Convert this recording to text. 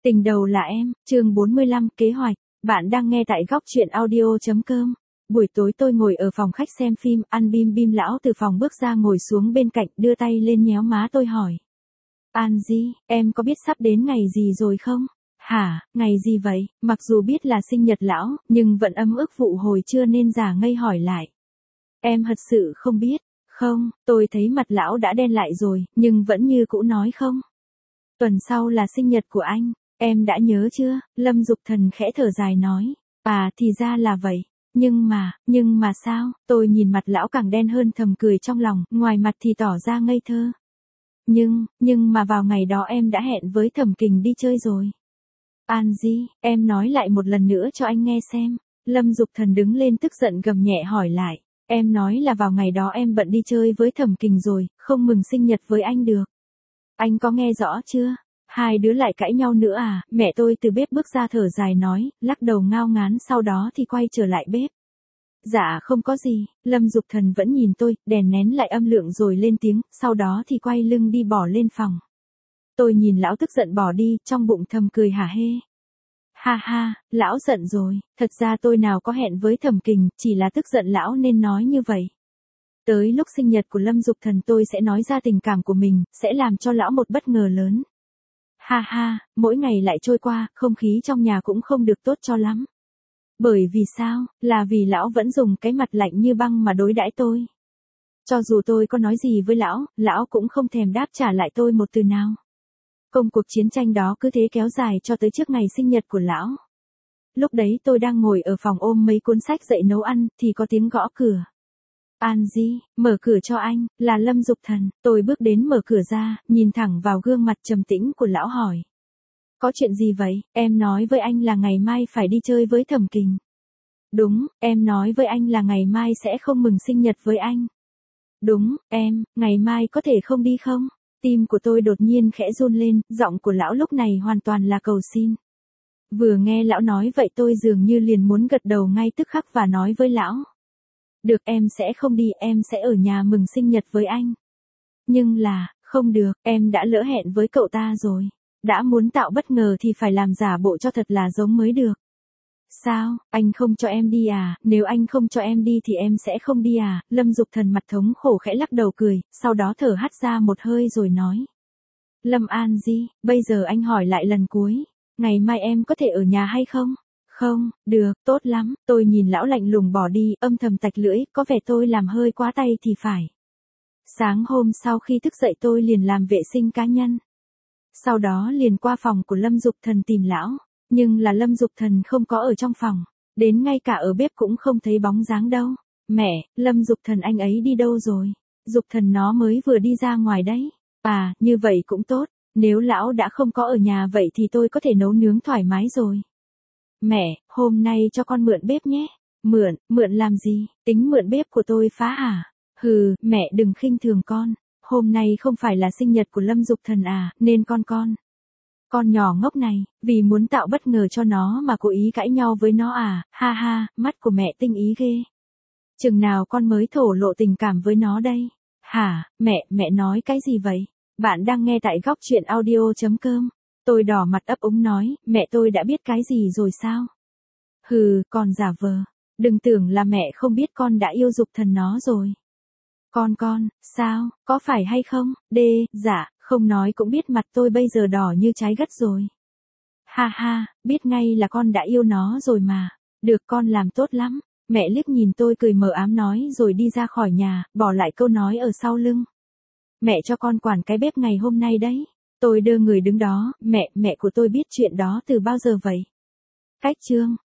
Tình đầu là em, chương 45, kế hoạch. Bạn đang nghe tại góc truyện audio.com. Buổi tối tôi ngồi ở phòng khách xem phim, ăn bim bim lão từ phòng bước ra ngồi xuống bên cạnh, đưa tay lên nhéo má tôi hỏi. An Di, em có biết sắp đến ngày gì rồi không? Hả, ngày gì vậy? Mặc dù biết là sinh nhật lão, nhưng vẫn ấm ức vụ hồi trưa nên giả ngây hỏi lại. Em thật sự không biết. Không, tôi thấy mặt lão đã đen lại rồi, nhưng vẫn như cũ nói không. Tuần sau là sinh nhật của anh. Em đã nhớ chưa? Lâm Dục Thần khẽ thở dài nói. À thì ra là vậy. Nhưng mà sao? Tôi nhìn mặt lão càng đen hơn thầm cười trong lòng, ngoài mặt thì tỏ ra ngây thơ. Nhưng mà vào ngày đó em đã hẹn với Thẩm Kình đi chơi rồi. An Di, em nói lại một lần nữa cho anh nghe xem. Lâm Dục Thần đứng lên tức giận gầm nhẹ hỏi lại. Em nói là vào ngày đó em bận đi chơi với Thẩm Kình rồi, không mừng sinh nhật với anh được. Anh có nghe rõ chưa? Hai đứa lại cãi nhau nữa à? Mẹ tôi từ bếp bước ra thở dài nói, lắc đầu ngao ngán sau đó thì quay trở lại bếp. Dạ không có gì, Lâm Dục Thần vẫn nhìn tôi, đèn nén lại âm lượng rồi lên tiếng, sau đó thì quay lưng đi bỏ lên phòng. Tôi nhìn lão tức giận bỏ đi, trong bụng thầm cười hả hê. Ha ha, lão giận rồi, thật ra tôi nào có hẹn với Thẩm Kình, chỉ là tức giận lão nên nói như vậy. Tới lúc sinh nhật của Lâm Dục Thần tôi sẽ nói ra tình cảm của mình, sẽ làm cho lão một bất ngờ lớn. Ha ha, mỗi ngày lại trôi qua, không khí trong nhà cũng không được tốt cho lắm. Bởi vì sao? Là vì lão vẫn dùng cái mặt lạnh như băng mà đối đãi tôi. Cho dù tôi có nói gì với lão cũng không thèm đáp trả lại tôi một từ nào. Công cuộc chiến tranh đó cứ thế kéo dài cho tới trước ngày sinh nhật của lão. Lúc đấy tôi đang ngồi ở phòng ôm mấy cuốn sách dậy nấu ăn, thì có tiếng gõ cửa. An Di, mở cửa cho anh, là Lâm Dục Thần. Tôi bước đến mở cửa ra, nhìn thẳng vào gương mặt trầm tĩnh của lão hỏi. Có chuyện gì vậy? Em nói với anh là ngày mai phải đi chơi với Thẩm Kình. Đúng, em nói với anh là ngày mai sẽ không mừng sinh nhật với anh. Đúng, ngày mai có thể không đi không? Tim của tôi đột nhiên khẽ run lên, giọng của lão lúc này hoàn toàn là cầu xin. Vừa nghe lão nói vậy tôi dường như liền muốn gật đầu ngay tức khắc và nói với lão. Được, em sẽ không đi, em sẽ ở nhà mừng sinh nhật với anh. Nhưng là, không được, em đã lỡ hẹn với cậu ta rồi. Đã muốn tạo bất ngờ thì phải làm giả bộ cho thật là giống mới được. Sao, anh không cho em đi à? Nếu anh không cho em đi thì em sẽ không đi à? Lâm Dục Thần mặt thống khổ khẽ lắc đầu cười, sau đó thở hắt ra một hơi rồi nói. Lâm An Di, bây giờ anh hỏi lại lần cuối. Ngày mai em có thể ở nhà hay không? Không, được, tốt lắm. Tôi nhìn lão lạnh lùng bỏ đi, âm thầm tạch lưỡi, có vẻ tôi làm hơi quá tay thì phải. Sáng hôm sau khi thức dậy tôi liền làm vệ sinh cá nhân. Sau đó liền qua phòng của Lâm Dục Thần tìm lão. Nhưng là Lâm Dục Thần không có ở trong phòng. Đến ngay cả ở bếp cũng không thấy bóng dáng đâu. Mẹ, Lâm Dục Thần anh ấy đi đâu rồi? Dục Thần nó mới vừa đi ra ngoài đấy. À, như vậy cũng tốt. Nếu lão đã không có ở nhà vậy thì tôi có thể nấu nướng thoải mái rồi. Mẹ, hôm nay cho con mượn bếp nhé. Mượn làm gì? Tính mượn bếp của tôi phá à? Hừ, mẹ đừng khinh thường con. Hôm nay không phải là sinh nhật của Lâm Dục Thần à, nên con nhỏ ngốc này, vì muốn tạo bất ngờ cho nó mà cố ý cãi nhau với nó à, ha ha, mắt của mẹ tinh ý ghê. Chừng nào con mới thổ lộ tình cảm với nó đây? Hả, mẹ nói cái gì vậy? Bạn đang nghe tại góc truyện audio.com. Tôi đỏ mặt ấp úng nói, mẹ tôi đã biết cái gì rồi sao? Hừ, con giả vờ. Đừng tưởng là mẹ không biết con đã yêu Dục Thần nó rồi. Con, sao, có phải hay không? Dạ, không nói cũng biết mặt tôi bây giờ đỏ như trái gất rồi. Ha ha, biết ngay là con đã yêu nó rồi mà. Được, con làm tốt lắm. Mẹ liếc nhìn tôi cười mờ ám nói rồi đi ra khỏi nhà, bỏ lại câu nói ở sau lưng. Mẹ cho con quản cái bếp ngày hôm nay đấy. Tôi đơ người đứng đó, mẹ của tôi biết chuyện đó từ bao giờ vậy? Cách chương